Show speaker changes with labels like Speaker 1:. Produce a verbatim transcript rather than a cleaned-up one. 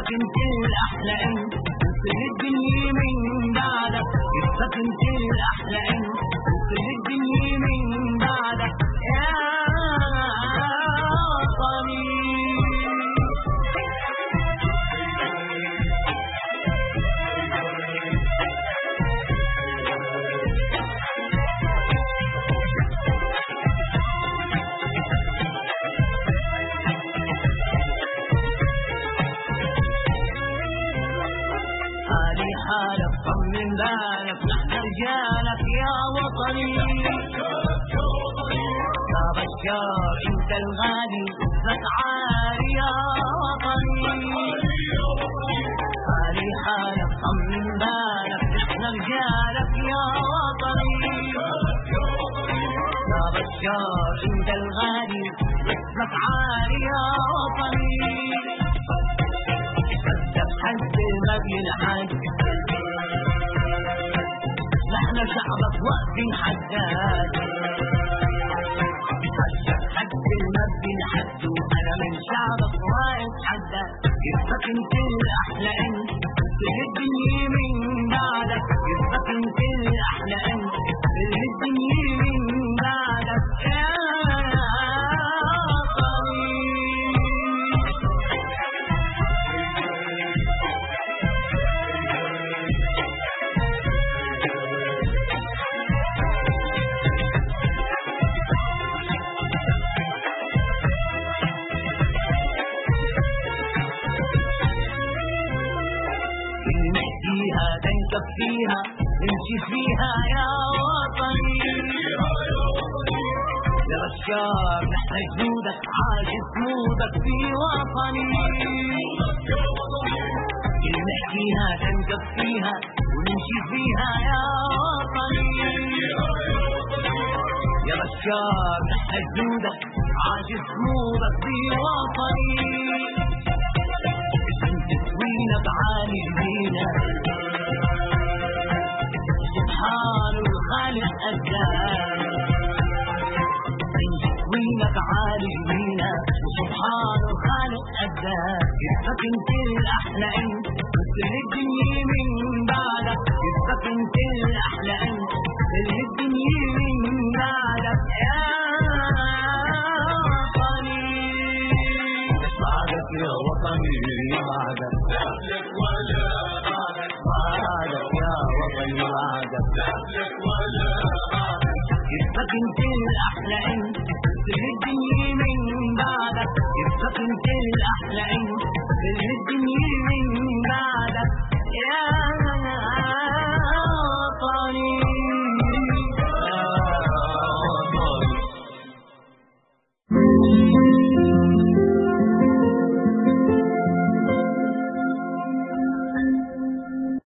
Speaker 1: يبقى انت الاحلى انت وكل الدنيا من بعدك، يبقى انت الاحلى انت وكل الدنيا من بعدك يا وطني. هذه حالك طمن بالك نحن رجالك يا وطني. يا بشار انت الغالي اسمك عالي يا وطني. هذه حالك طمن بالك نحن رجالك يا وطني. يا بشار انت الغالي اسمك عالي يا وطني. حد ما بينحد نحن شعبك واقفين حداد. حد ما بينحد وانا من شعبك واقف حداد. يبقى انت الاحلى انت كل الدنيا من بعدك، يبقى انت الاحلى انت كل الدنيا من بعدك يا فيها تنكب فيها نمشي فيها يا وطني. يا بشار نحن جنودك عاجز مودك في وطني. اللي نحكيها تنكب فيها ونمشي فيها يا وطني. يا بشار نحن جنودك عاجز مودك في وطني. تسوينك عالي بينا سبحان الخالق أداك. تسوينك عالي بينا وسبحان الخالق أداك. يبقى انت الأحلى انت وكل الدنيا من بعدك، يبقى انت الأحلى انت كل الدنيا من بعدك يا وطني. بعدك يا وطني بعدك
Speaker 2: لك ولا بعدك،
Speaker 1: بعدك يا وطني بعدك
Speaker 2: لك ولا بعدك.
Speaker 1: يبقى انت الاحلى انت كل الدنيا من بعدك، يبقى انت الاحلى انت كل الدنيا